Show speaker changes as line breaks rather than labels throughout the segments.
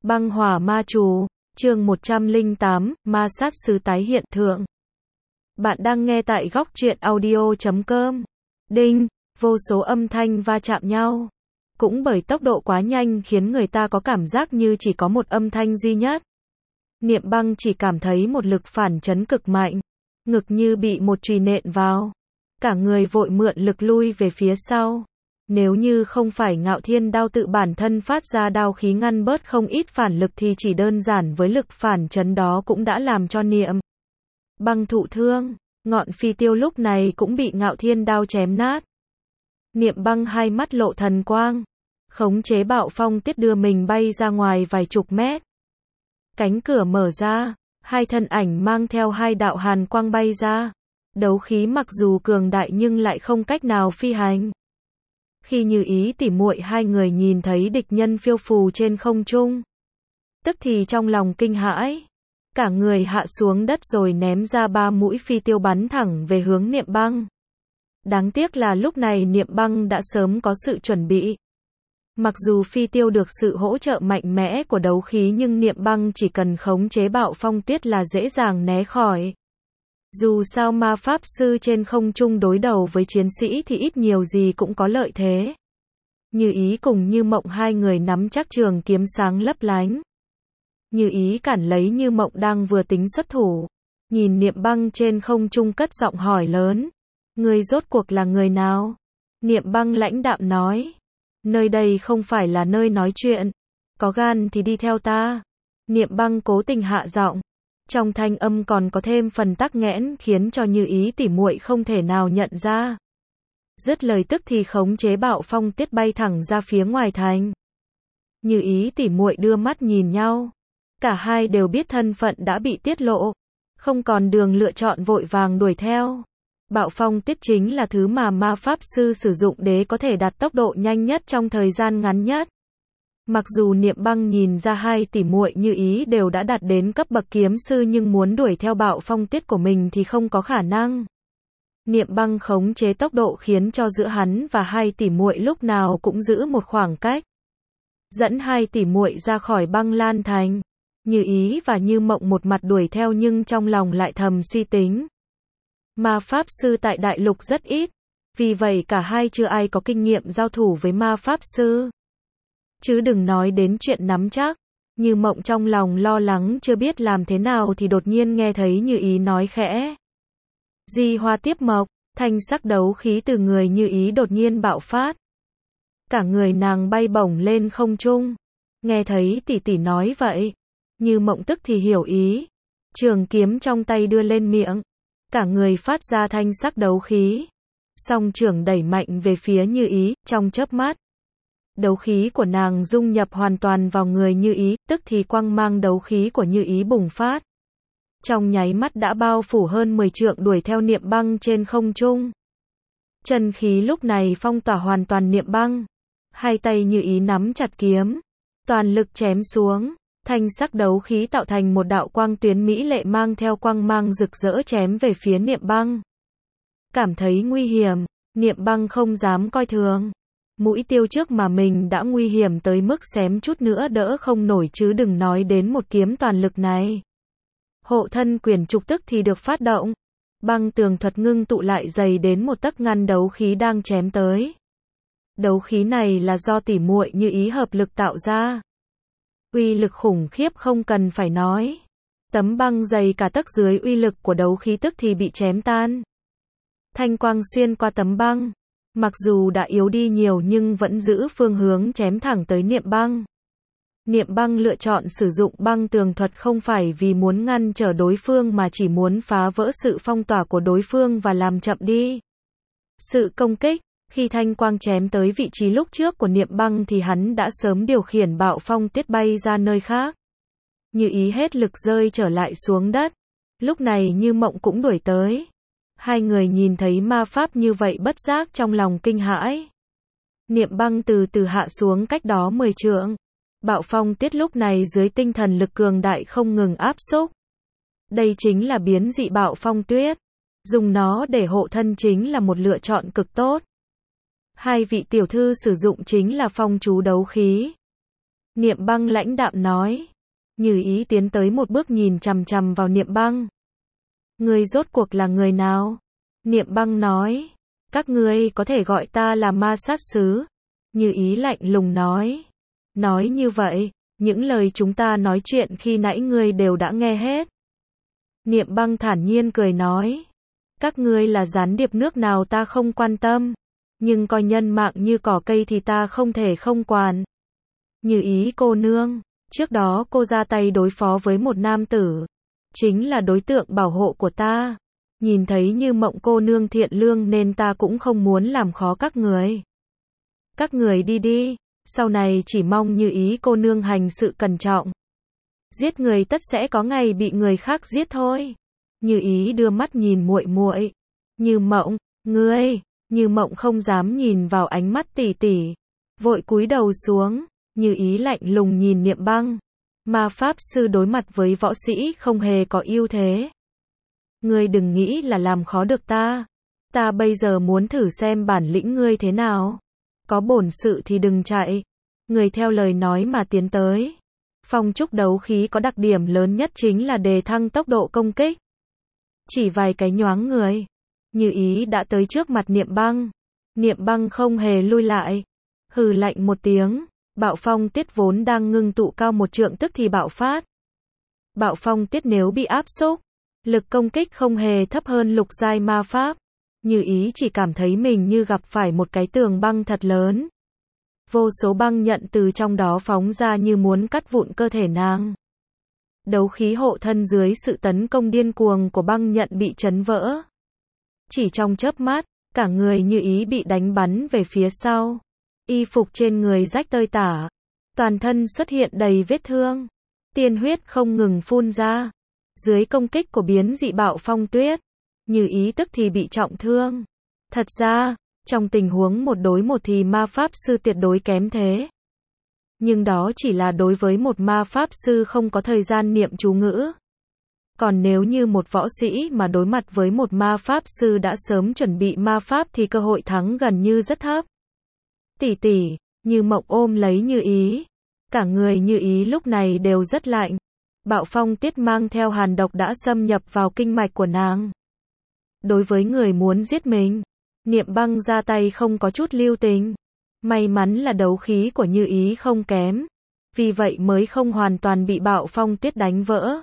Băng hỏa ma chú, chương 108, ma sát sư tái hiện thượng. Bạn đang nghe tại góc truyện audio.com. Đinh, vô số âm thanh va chạm nhau. Cũng bởi tốc độ quá nhanh khiến người ta có cảm giác như chỉ có một âm thanh duy nhất. Niệm Băng chỉ cảm thấy một lực phản chấn cực mạnh. Ngực như bị một chùy nện vào. Cả người vội mượn lực lui về phía sau. Nếu như không phải Ngạo Thiên Đao tự bản thân phát ra đao khí ngăn bớt không ít phản lực thì chỉ đơn giản với lực phản chấn đó cũng đã làm cho Niệm Băng thụ thương. Ngọn phi tiêu lúc này cũng bị Ngạo Thiên Đao chém nát. Niệm Băng hai mắt lộ thần quang, khống chế bạo phong tiết đưa mình bay ra ngoài vài chục mét. Cánh cửa mở ra, hai thân ảnh mang theo hai đạo hàn quang bay ra. Đấu khí mặc dù cường đại nhưng lại không cách nào phi hành. Khi Như Ý tỉ muội hai người nhìn thấy địch nhân phiêu phù trên không trung, tức thì trong lòng kinh hãi, cả người hạ xuống đất rồi ném ra 3 mũi phi tiêu bắn thẳng về hướng Niệm Băng. Đáng tiếc là lúc này Niệm Băng đã sớm có sự chuẩn bị. Mặc dù phi tiêu được sự hỗ trợ mạnh mẽ của đấu khí nhưng Niệm Băng chỉ cần khống chế bạo phong tuyết là dễ dàng né khỏi. Dù sao ma pháp sư trên không trung đối đầu với chiến sĩ thì ít nhiều gì cũng có lợi thế. Như Ý cùng Như Mộng hai người nắm chắc trường kiếm sáng lấp lánh. Như Ý cản lấy Như Mộng đang vừa tính xuất thủ. Nhìn Niệm Băng trên không trung cất giọng hỏi lớn. Người rốt cuộc là người nào? Niệm Băng lãnh đạm nói. Nơi đây không phải là nơi nói chuyện. Có gan thì đi theo ta. Niệm Băng cố tình hạ giọng. Trong thanh âm còn có thêm phần tắc nghẽn khiến cho Như Ý tỉ muội không thể nào nhận ra. Dứt lời tức thì khống chế bạo phong tiết bay thẳng ra phía ngoài thành. Như Ý tỉ muội đưa mắt nhìn nhau. Cả hai đều biết thân phận đã bị tiết lộ. Không còn đường lựa chọn vội vàng đuổi theo. Bạo phong tiết chính là thứ mà ma pháp sư sử dụng để có thể đạt tốc độ nhanh nhất trong thời gian ngắn nhất. Mặc dù Niệm Băng nhìn ra hai tỷ muội Như Ý đều đã đạt đến cấp bậc kiếm sư nhưng muốn đuổi theo bạo phong tiết của mình thì không có khả năng. Niệm Băng khống chế tốc độ khiến cho giữa hắn và hai tỷ muội lúc nào cũng giữ một khoảng cách. Dẫn hai tỷ muội ra khỏi Băng Lan Thành. Như Ý và Như Mộng một mặt đuổi theo nhưng trong lòng lại thầm suy tính. Ma pháp sư tại đại lục rất ít, vì vậy cả hai chưa ai có kinh nghiệm giao thủ với ma pháp sư. Chứ đừng nói đến chuyện nắm chắc. Như Mộng trong lòng lo lắng chưa biết làm thế nào thì đột nhiên nghe thấy Như Ý nói khẽ. Di hoa tiếp mộc, thanh sắc đấu khí từ người Như Ý đột nhiên bạo phát. Cả người nàng bay bổng lên không trung. Nghe thấy tỷ tỷ nói vậy, Như Mộng tức thì hiểu ý. Trường kiếm trong tay đưa lên miệng. Cả người phát ra thanh sắc đấu khí. Song trường đẩy mạnh về phía Như Ý, trong chớp mắt. Đấu khí của nàng dung nhập hoàn toàn vào người Như Ý, tức thì quang mang đấu khí của Như Ý bùng phát. Trong nháy mắt đã bao phủ hơn 10 trượng đuổi theo Niệm Băng trên không trung. Chân khí lúc này phong tỏa hoàn toàn Niệm Băng. Hai tay Như Ý nắm chặt kiếm. Toàn lực chém xuống. Thanh sắc đấu khí tạo thành một đạo quang tuyến mỹ lệ mang theo quang mang rực rỡ chém về phía Niệm Băng. Cảm thấy nguy hiểm, Niệm Băng không dám coi thường. Mũi tiêu trước mà mình đã nguy hiểm tới mức xém chút nữa đỡ không nổi chứ đừng nói đến một kiếm toàn lực này. Hộ thân quyền trục tức thì được phát động. Băng tường thuật ngưng tụ lại dày đến một tấc ngăn đấu khí đang chém tới. Đấu khí này là do tỉ muội Như Ý hợp lực tạo ra. Uy lực khủng khiếp không cần phải nói. Tấm băng dày cả tấc dưới uy lực của đấu khí tức thì bị chém tan. Thanh quang xuyên qua tấm băng. Mặc dù đã yếu đi nhiều nhưng vẫn giữ phương hướng chém thẳng tới Niệm Băng. Niệm Băng lựa chọn sử dụng băng tường thuật không phải vì muốn ngăn trở đối phương mà chỉ muốn phá vỡ sự phong tỏa của đối phương và làm chậm đi sự công kích. Khi thanh quang chém tới vị trí lúc trước của Niệm Băng thì hắn đã sớm điều khiển bạo phong tiết bay ra nơi khác. Như Ý hết lực rơi trở lại xuống đất. Lúc này Như Mộng cũng đuổi tới. Hai người nhìn thấy ma pháp như vậy bất giác trong lòng kinh hãi. Niệm Băng từ từ hạ xuống cách đó 10 trượng. Bạo phong tiết lúc này dưới tinh thần lực cường đại không ngừng áp xúc. Đây chính là biến dị bạo phong tuyết. Dùng nó để hộ thân chính là một lựa chọn cực tốt. Hai vị tiểu thư sử dụng chính là phong chú đấu khí. Niệm Băng lãnh đạm nói. Như Ý tiến tới một bước nhìn chằm chằm vào Niệm Băng. Ngươi rốt cuộc là người nào? Niệm Băng nói. Các ngươi có thể gọi ta là ma sát sứ. Như Ý lạnh lùng nói. Nói như vậy, những lời chúng ta nói chuyện khi nãy ngươi đều đã nghe hết. Niệm Băng thản nhiên cười nói. Các ngươi là gián điệp nước nào ta không quan tâm. Nhưng coi nhân mạng như cỏ cây thì ta không thể không quản. Như Ý cô nương, trước đó cô ra tay đối phó với một nam tử. Chính là đối tượng bảo hộ của ta. Nhìn thấy Như Mộng cô nương thiện lương nên ta cũng không muốn làm khó các người. Các người đi đi, sau này chỉ mong Như Ý cô nương hành sự cẩn trọng. Giết người tất sẽ có ngày bị người khác giết thôi. Như Ý đưa mắt nhìn muội muội. Như Mộng, ngươi. Như Mộng không dám nhìn vào ánh mắt tỷ tỷ, vội cúi đầu xuống. Như Ý lạnh lùng nhìn Niệm Băng. Ma pháp sư đối mặt với võ sĩ không hề có ưu thế. Ngươi đừng nghĩ là làm khó được ta. Ta bây giờ muốn thử xem bản lĩnh ngươi thế nào. Có bổn sự thì đừng chạy. Ngươi theo lời nói mà tiến tới. Phong trúc đấu khí có đặc điểm lớn nhất chính là đề thăng tốc độ công kích. Chỉ vài cái nhoáng người, Như Ý đã tới trước mặt Niệm Băng. Niệm Băng không hề lui lại. Hừ lạnh một tiếng. Bạo phong tiết vốn đang ngưng tụ cao một trượng tức thì bạo phát. Bạo phong tiết nếu bị áp xúc, lực công kích không hề thấp hơn lục giai ma pháp. Như Ý chỉ cảm thấy mình như gặp phải một cái tường băng thật lớn. Vô số băng nhận từ trong đó phóng ra như muốn cắt vụn cơ thể nàng. Đấu khí hộ thân dưới sự tấn công điên cuồng của băng nhận bị chấn vỡ. Chỉ trong chớp mắt, cả người Như Ý bị đánh bắn về phía sau. Y phục trên người rách tơi tả. Toàn thân xuất hiện đầy vết thương. Tiên huyết không ngừng phun ra. Dưới công kích của biến dị bạo phong tuyết, Như Ý tức thì bị trọng thương. Thật ra, trong tình huống một đối một thì ma pháp sư tuyệt đối kém thế. Nhưng đó chỉ là đối với một ma pháp sư không có thời gian niệm chú ngữ. Còn nếu như một võ sĩ mà đối mặt với một ma pháp sư đã sớm chuẩn bị ma pháp thì cơ hội thắng gần như rất thấp. Tỷ tỷ, Như Mộng ôm lấy Như Ý. Cả người Như Ý lúc này đều rất lạnh. Bạo phong tiết mang theo hàn độc đã xâm nhập vào kinh mạch của nàng. Đối với người muốn giết mình, Niệm Băng ra tay không có chút lưu tình. May mắn là đấu khí của Như Ý không kém. Vì vậy mới không hoàn toàn bị bạo phong tiết đánh vỡ.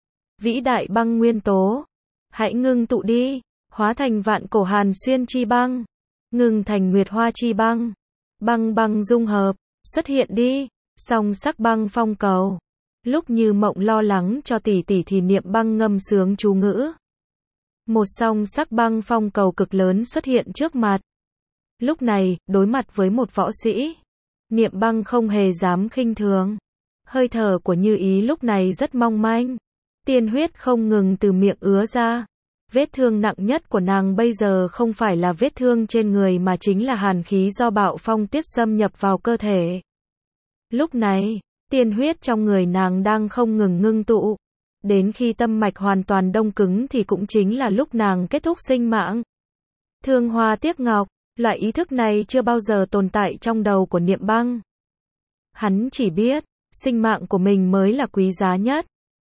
Vĩ đại băng nguyên tố. Hãy ngưng tụ đi. Hóa thành vạn cổ hàn xuyên chi băng. Ngừng thành nguyệt hoa chi băng. Băng băng dung hợp. Xuất hiện đi. Song sắc băng phong cầu. Lúc Như Mộng lo lắng cho tỷ tỷ thì Niệm Băng ngâm sướng chú ngữ. Một song sắc băng phong cầu cực lớn xuất hiện trước mặt. Lúc này, đối mặt với một võ sĩ, Niệm Băng không hề dám khinh thường. Hơi thở của Như Ý lúc này rất mong manh. Tiên huyết không ngừng từ miệng ứa ra. Vết thương nặng nhất của nàng bây giờ không phải là vết thương trên người mà chính là hàn khí do bạo phong tiết xâm nhập vào cơ thể. Lúc này, tiên huyết trong người nàng đang không ngừng ngưng tụ. Đến khi tâm mạch hoàn toàn đông cứng thì cũng chính là lúc nàng kết thúc sinh mạng. Thương hoa tiếc ngọc, loại ý thức này chưa bao giờ tồn tại trong đầu của Niệm Băng. Hắn chỉ biết, sinh mạng của mình mới là quý giá nhất.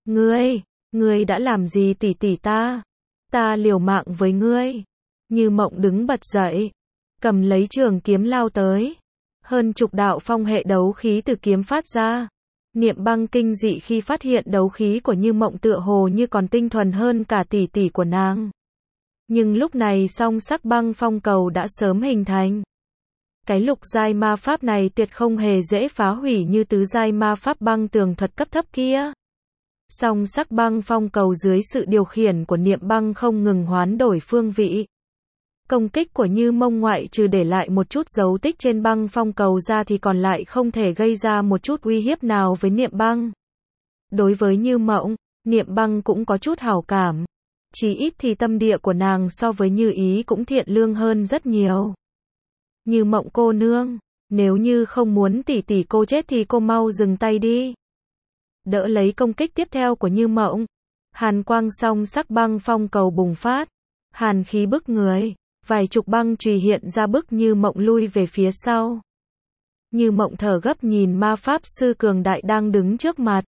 Ngươi đã làm gì tỷ tỷ ta? Ta liều mạng với ngươi. Như Mộng đứng bật dậy, cầm lấy trường kiếm lao tới. Hơn chục đạo phong hệ đấu khí từ kiếm phát ra. Niệm Băng kinh dị khi phát hiện đấu khí của Như Mộng tựa hồ như còn tinh thuần hơn cả tỷ tỷ của nàng. Nhưng lúc này song sắc băng phong cầu đã sớm hình thành. Cái lục giai ma pháp này tuyệt không hề dễ phá hủy như tứ giai ma pháp băng tường thuật cấp thấp kia. Song sắc băng phong cầu dưới sự điều khiển của Niệm Băng không ngừng hoán đổi phương vị. Công kích của Như Mông ngoại trừ để lại một chút dấu tích trên băng phong cầu ra thì còn lại không thể gây ra một chút uy hiếp nào với Niệm Băng. Đối với Như Mộng, Niệm Băng cũng có chút hảo cảm. Chỉ ít thì tâm địa của nàng so với Như Ý cũng thiện lương hơn rất nhiều. Như Mộng cô nương, nếu như không muốn tỷ tỷ cô chết thì cô mau dừng tay đi. Đỡ lấy công kích tiếp theo của Như Mộng. Hàn quang song sắc băng phong cầu bùng phát. Hàn khí bức người. Vài chục băng chùy hiện ra bức Như Mộng lui về phía sau. Như Mộng thở gấp nhìn ma pháp sư cường đại đang đứng trước mặt.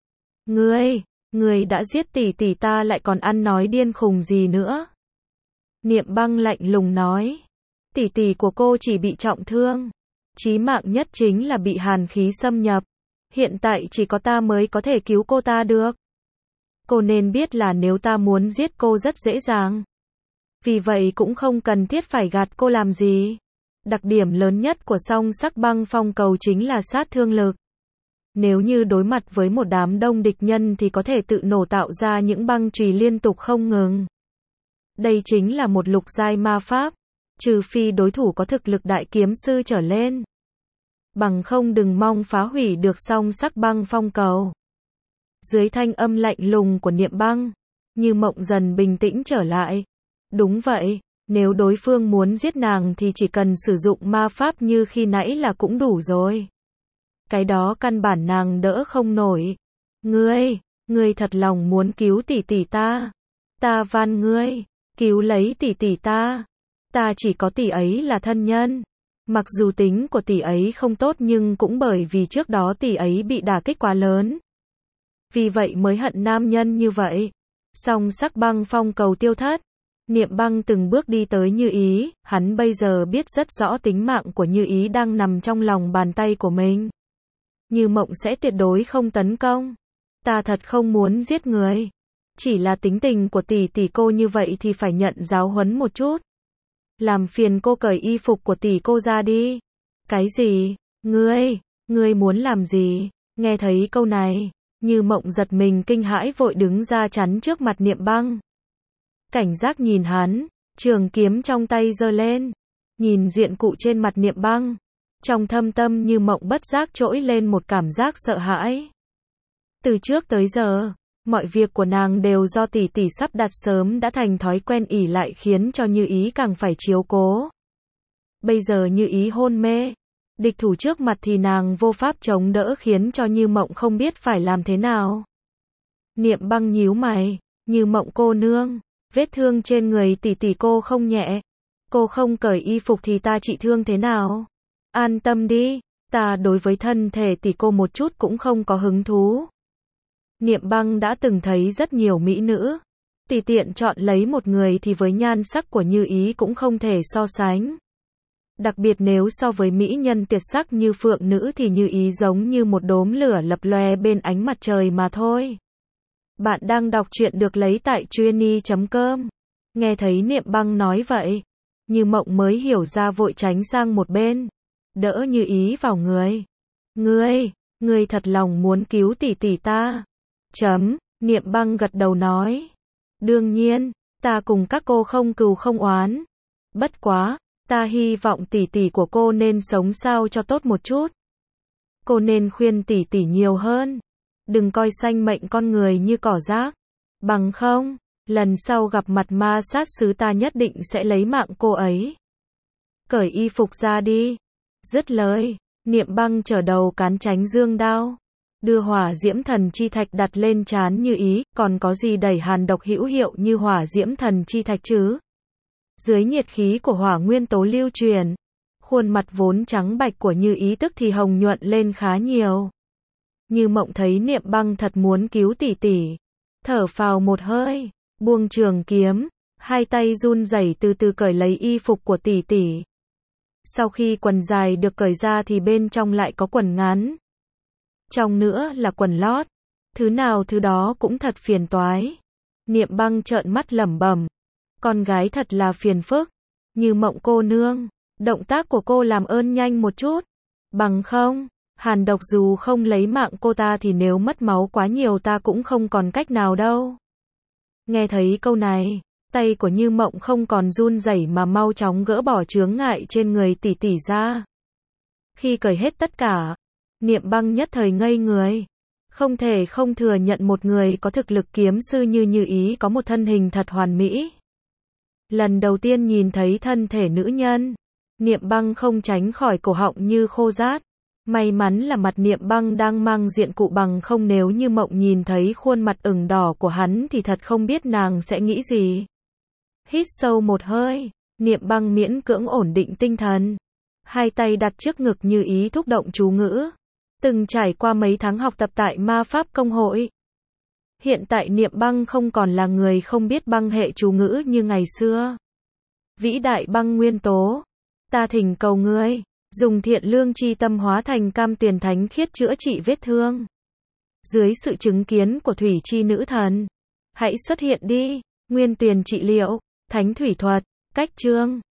Ngươi đã giết tỷ tỷ ta lại còn ăn nói điên khùng gì nữa? Niệm Băng lạnh lùng nói. Tỷ tỷ của cô chỉ bị trọng thương. Chí mạng nhất chính là bị hàn khí xâm nhập. Hiện tại chỉ có ta mới có thể cứu cô ta được. Cô nên biết là nếu ta muốn giết cô rất dễ dàng. Vì vậy cũng không cần thiết phải gạt cô làm gì. Đặc điểm lớn nhất của song sắc băng phong cầu chính là sát thương lực. Nếu như đối mặt với một đám đông địch nhân thì có thể tự nổ tạo ra những băng chùy liên tục không ngừng. Đây chính là một lục giai ma pháp, trừ phi đối thủ có thực lực đại kiếm sư trở lên. Bằng không đừng mong phá hủy được song sắc băng phong cầu. Dưới thanh âm lạnh lùng của Niệm Băng, Như Mộng dần bình tĩnh trở lại. Đúng vậy, nếu đối phương muốn giết nàng thì chỉ cần sử dụng ma pháp như khi nãy là cũng đủ rồi. Cái đó căn bản nàng đỡ không nổi. Ngươi thật lòng muốn cứu tỷ tỷ ta. Ta van ngươi, cứu lấy tỷ tỷ ta. Ta chỉ có tỷ ấy là thân nhân. Mặc dù tính của tỷ ấy không tốt nhưng cũng bởi vì trước đó tỷ ấy bị đả kích quá lớn. Vì vậy mới hận nam nhân như vậy. Song sắc băng phong cầu tiêu thất. Niệm Băng từng bước đi tới Như Ý, hắn bây giờ biết rất rõ tính mạng của Như Ý đang nằm trong lòng bàn tay của mình. Như Mộng sẽ tuyệt đối không tấn công. Ta thật không muốn giết người. Chỉ là tính tình của tỷ tỷ cô như vậy thì phải nhận giáo huấn một chút. Làm phiền cô cởi y phục của tỷ cô ra đi. Cái gì? Ngươi muốn làm gì? Nghe thấy câu này, Như Mộng giật mình kinh hãi vội đứng ra chắn trước mặt Niệm Băng. Cảnh giác nhìn hắn, trường kiếm trong tay giơ lên, nhìn diện cụ trên mặt Niệm Băng. Trong thâm tâm Như Mộng bất giác trỗi lên một cảm giác sợ hãi. Từ trước tới giờ, mọi việc của nàng đều do tỷ tỷ sắp đặt sớm đã thành thói quen ỷ lại khiến cho Như Ý càng phải chiếu cố. Bây giờ Như Ý hôn mê, địch thủ trước mặt thì nàng vô pháp chống đỡ khiến cho Như Mộng không biết phải làm thế nào. Niệm Băng nhíu mày, Như Mộng cô nương, vết thương trên người tỷ tỷ cô không nhẹ. Cô không cởi y phục thì ta trị thương thế nào? An tâm đi, ta đối với thân thể tỷ cô một chút cũng không có hứng thú. Niệm Băng đã từng thấy rất nhiều mỹ nữ. Tùy tiện chọn lấy một người thì với nhan sắc của Như Ý cũng không thể so sánh. Đặc biệt nếu so với mỹ nhân tuyệt sắc như phượng nữ thì Như Ý giống như một đốm lửa lập lòe bên ánh mặt trời mà thôi. Bạn đang đọc truyện được lấy tại trueni.com. Nghe thấy Niệm Băng nói vậy, Như Mộng mới hiểu ra vội tránh sang một bên, đỡ Như Ý vào người. Ngươi thật lòng muốn cứu tỷ tỷ ta. Niệm Băng gật đầu nói. Đương nhiên, ta cùng các cô không cừu không oán. Bất quá, ta hy vọng tỷ tỷ của cô nên sống sao cho tốt một chút. Cô nên khuyên tỷ tỷ nhiều hơn. Đừng coi sanh mệnh con người như cỏ rác. Bằng không, lần sau gặp mặt ma sát sứ ta nhất định sẽ lấy mạng cô ấy. Cởi y phục ra đi. Dứt lời, Niệm Băng trở đầu cán tránh dương đao. Đưa hỏa diễm thần chi thạch đặt lên trán Như Ý, còn có gì đẩy hàn độc hữu hiệu như hỏa diễm thần chi thạch chứ? Dưới nhiệt khí của hỏa nguyên tố lưu truyền, khuôn mặt vốn trắng bạch của Như Ý tức thì hồng nhuận lên khá nhiều. Như Mộng thấy Niệm Băng thật muốn cứu tỷ tỷ, thở phào một hơi, buông trường kiếm, hai tay run rẩy từ từ cởi lấy y phục của tỷ tỷ. Sau khi quần dài được cởi ra thì bên trong lại có quần ngắn. Trong nữa là quần lót. Thứ nào thứ đó cũng thật phiền toái. Niệm Băng trợn mắt lẩm bẩm. Con gái thật là phiền phức. Như Mộng cô nương, động tác của cô làm ơn nhanh một chút. Bằng không, hàn độc dù không lấy mạng cô ta thì nếu mất máu quá nhiều ta cũng không còn cách nào đâu. Nghe thấy câu này, tay của Như Mộng không còn run rẩy mà mau chóng gỡ bỏ chướng ngại trên người tỷ tỷ ra. Khi cởi hết tất cả, Niệm Băng nhất thời ngây người. Không thể không thừa nhận một người có thực lực kiếm sư như Như Ý có một thân hình thật hoàn mỹ. Lần đầu tiên nhìn thấy thân thể nữ nhân, Niệm Băng không tránh khỏi cổ họng như khô rát. May mắn là mặt Niệm Băng đang mang diện cụ bằng không nếu Như Mộng nhìn thấy khuôn mặt ửng đỏ của hắn thì thật không biết nàng sẽ nghĩ gì. Hít sâu một hơi, Niệm Băng miễn cưỡng ổn định tinh thần. Hai tay đặt trước ngực như ý thúc động chú ngữ. Từng trải qua mấy tháng học tập tại ma pháp công hội. Hiện tại Niệm Băng không còn là người không biết băng hệ chú ngữ như ngày xưa. Vĩ đại băng nguyên tố, ta thỉnh cầu ngươi, dùng thiện lương chi tâm hóa thành cam tuyền thánh khiết chữa trị vết thương. Dưới sự chứng kiến của thủy chi nữ thần, hãy xuất hiện đi, nguyên tuyền trị liệu, thánh thủy thuật, cách chương.